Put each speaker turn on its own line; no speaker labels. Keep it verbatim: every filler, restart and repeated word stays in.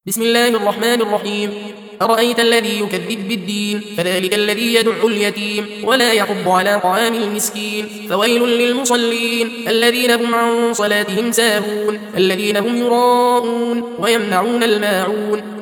بسم الله الرحمن الرحيم. أرأيت الذي يكذب بالدين فذلك الذي يدع اليتيم ولا يحض على طعام المسكين فويل للمصلين الذين هم عن صلاتهم ساهون الذين هم يراءون ويمنعون الماعون